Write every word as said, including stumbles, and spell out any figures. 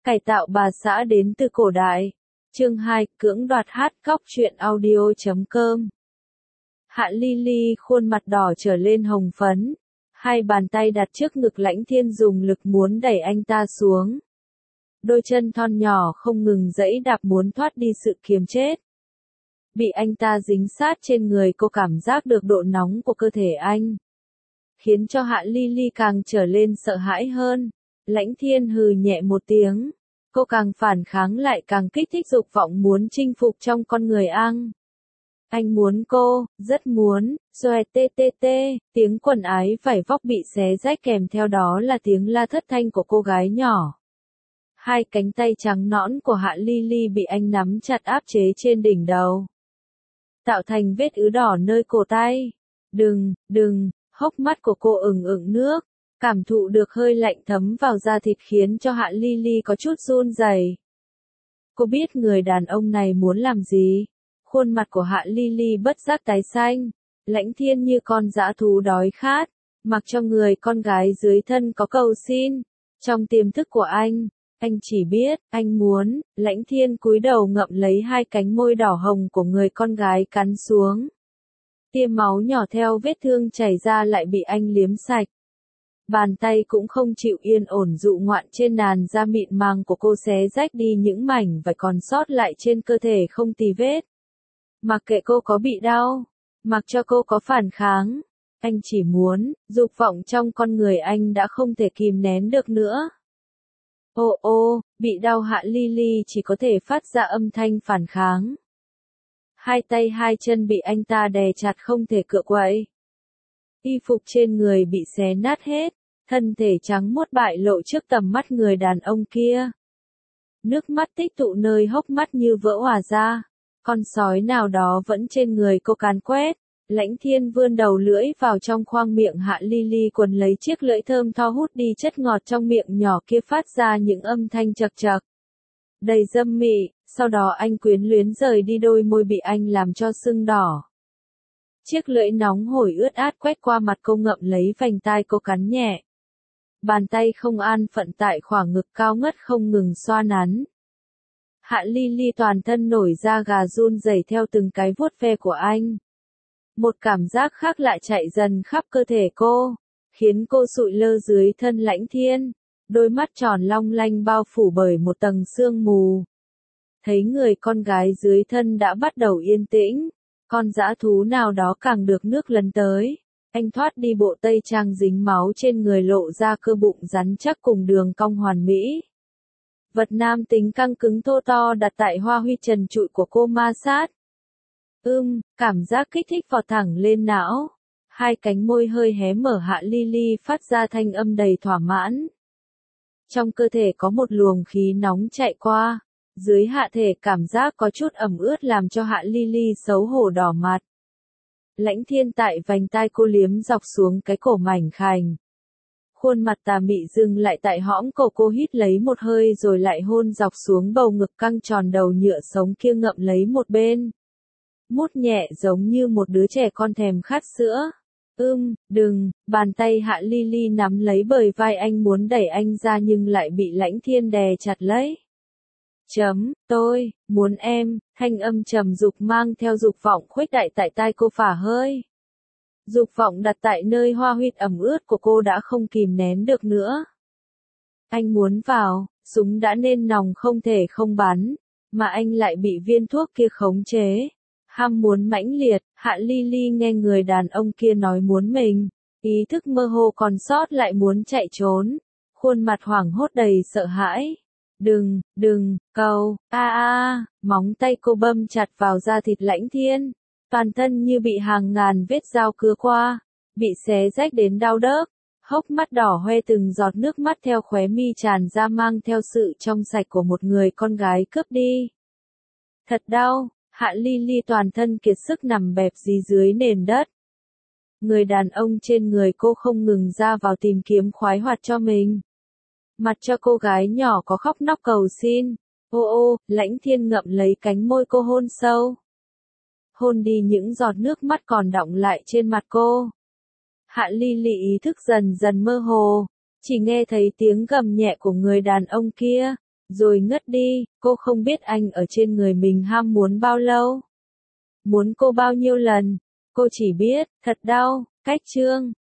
Cải tạo bà xã đến từ cổ đại. Chương hai, cưỡng đoạt hát cóc truyện audio chấm com. Hạ Ly Ly khuôn mặt đỏ trở lên hồng phấn. Hai bàn tay đặt trước ngực Lãnh Thiên dùng lực muốn đẩy anh ta xuống. Đôi chân thon nhỏ không ngừng giãy đạp muốn thoát đi sự kiềm chết. Bị anh ta dính sát trên người, cô cảm giác được độ nóng của cơ thể anh. Khiến cho Hạ Ly Ly càng trở lên sợ hãi hơn. Lãnh Thiên hừ nhẹ một tiếng. Cô càng phản kháng lại càng kích thích dục vọng muốn chinh phục trong con người anh. Anh muốn cô, rất muốn, xoe tê tê tê, tiếng quần ái vải vóc bị xé rách kèm theo đó là tiếng la thất thanh của cô gái nhỏ. Hai cánh tay trắng nõn của Hạ Ly Ly bị anh nắm chặt áp chế trên đỉnh đầu. Tạo thành vết ứ đỏ nơi cổ tay. Đừng, đừng, hốc mắt của cô ửng ửng nước. Cảm thụ được hơi lạnh thấm vào da thịt khiến cho Hạ Ly Ly có chút run rẩy. Cô biết người đàn ông này muốn làm gì. Khuôn mặt của Hạ Ly Ly bất giác tái xanh. Lãnh Thiên như con dã thú đói khát, mặc cho người con gái dưới thân có cầu xin. Trong tiềm thức của anh, anh chỉ biết, anh muốn, Lãnh Thiên cúi đầu ngậm lấy hai cánh môi đỏ hồng của người con gái cắn xuống. Tia máu nhỏ theo vết thương chảy ra lại bị anh liếm sạch. Bàn tay cũng không chịu yên ổn dụ ngoạn trên làn da mịn màng của cô xé rách đi những mảnh vải còn sót lại trên cơ thể không tì vết. Mặc kệ cô có bị đau, mặc cho cô có phản kháng, anh chỉ muốn, dục vọng trong con người anh đã không thể kìm nén được nữa. Ô ô, bị đau Hạ Ly Ly chỉ có thể phát ra âm thanh phản kháng. Hai tay hai chân bị anh ta đè chặt không thể cựa quậy. Y phục trên người bị xé nát hết, thân thể trắng muốt bại lộ trước tầm mắt người đàn ông kia. Nước mắt tích tụ nơi hốc mắt như vỡ òa ra, con sói nào đó vẫn trên người cô càn quét. Lãnh Thiên vươn đầu lưỡi vào trong khoang miệng Hạ Ly Ly quần lấy chiếc lưỡi thơm tho hút đi chất ngọt trong miệng nhỏ kia phát ra những âm thanh chật chật. Đầy dâm mị, sau đó anh quyến luyến rời đi đôi môi bị anh làm cho sưng đỏ. Chiếc lưỡi nóng hổi ướt át quét qua mặt cô ngậm lấy vành tai cô cắn nhẹ. Bàn tay không an phận tại khoảng ngực cao ngất không ngừng xoa nắn. Hạ Ly Ly toàn thân nổi da gà run rẩy theo từng cái vuốt ve của anh. Một cảm giác khác lại chạy dần khắp cơ thể cô, khiến cô sụi lơ dưới thân Lãnh Thiên, đôi mắt tròn long lanh bao phủ bởi một tầng sương mù. Thấy người con gái dưới thân đã bắt đầu yên tĩnh, con dã thú nào đó càng được nước lấn tới. Anh thoát đi bộ tây trang dính máu trên người lộ ra cơ bụng rắn chắc cùng đường cong hoàn mỹ. Vật nam tính căng cứng thô to đặt tại hoa huy trần trụi của cô ma sát. Ưm, cảm giác kích thích vọt thẳng lên não. Hai cánh môi hơi hé mở Hạ Ly Ly phát ra thanh âm đầy thỏa mãn. Trong cơ thể có một luồng khí nóng chạy qua. Dưới hạ thể cảm giác có chút ẩm ướt làm cho Hạ Ly Ly xấu hổ đỏ mặt. Lãnh Thiên tại vành tai cô liếm dọc xuống cái cổ mảnh khảnh. Khuôn mặt tà mị dừng lại tại hõm cổ cô, hít lấy một hơi rồi lại hôn dọc xuống bầu ngực căng tròn đầu nhựa sống kia ngậm lấy một bên. Mút nhẹ giống như một đứa trẻ con thèm khát sữa. Ưm, đừng, bàn tay Hạ Ly Ly nắm lấy bờ vai anh muốn đẩy anh ra nhưng lại bị Lãnh Thiên đè chặt lấy. Chấm, tôi, muốn em, thanh âm trầm dục mang theo dục vọng khuếch đại tại tai cô phả hơi. Dục vọng đặt tại nơi hoa huyệt ẩm ướt của cô đã không kìm nén được nữa. Anh muốn vào, súng đã nên nòng không thể không bắn, mà anh lại bị viên thuốc kia khống chế. Ham muốn mãnh liệt, Hạ Ly Ly nghe người đàn ông kia nói muốn mình, ý thức mơ hồ còn sót lại muốn chạy trốn, khuôn mặt hoảng hốt đầy sợ hãi. Đừng, đừng, cầu, a a, móng tay cô bâm chặt vào da thịt Lãnh Thiên, toàn thân như bị hàng ngàn vết dao cứa qua, bị xé rách đến đau đớp, hốc mắt đỏ hoe từng giọt nước mắt theo khóe mi tràn ra mang theo sự trong sạch của một người con gái cướp đi. Thật đau, Hạ Ly Ly toàn thân kiệt sức nằm bẹp dí dưới nền đất. Người đàn ông trên người cô không ngừng ra vào tìm kiếm khoái hoạt cho mình. Mặt cho cô gái nhỏ có khóc nóc cầu xin. Ô ô, Lãnh Thiên ngậm lấy cánh môi cô hôn sâu. Hôn đi những giọt nước mắt còn đọng lại trên mặt cô. Hạ Ly Ly ý thức dần dần mơ hồ, chỉ nghe thấy tiếng gầm nhẹ của người đàn ông kia, rồi ngất đi. Cô không biết anh ở trên người mình ham muốn bao lâu. Muốn cô bao nhiêu lần. Cô chỉ biết, thật đau. Cách chương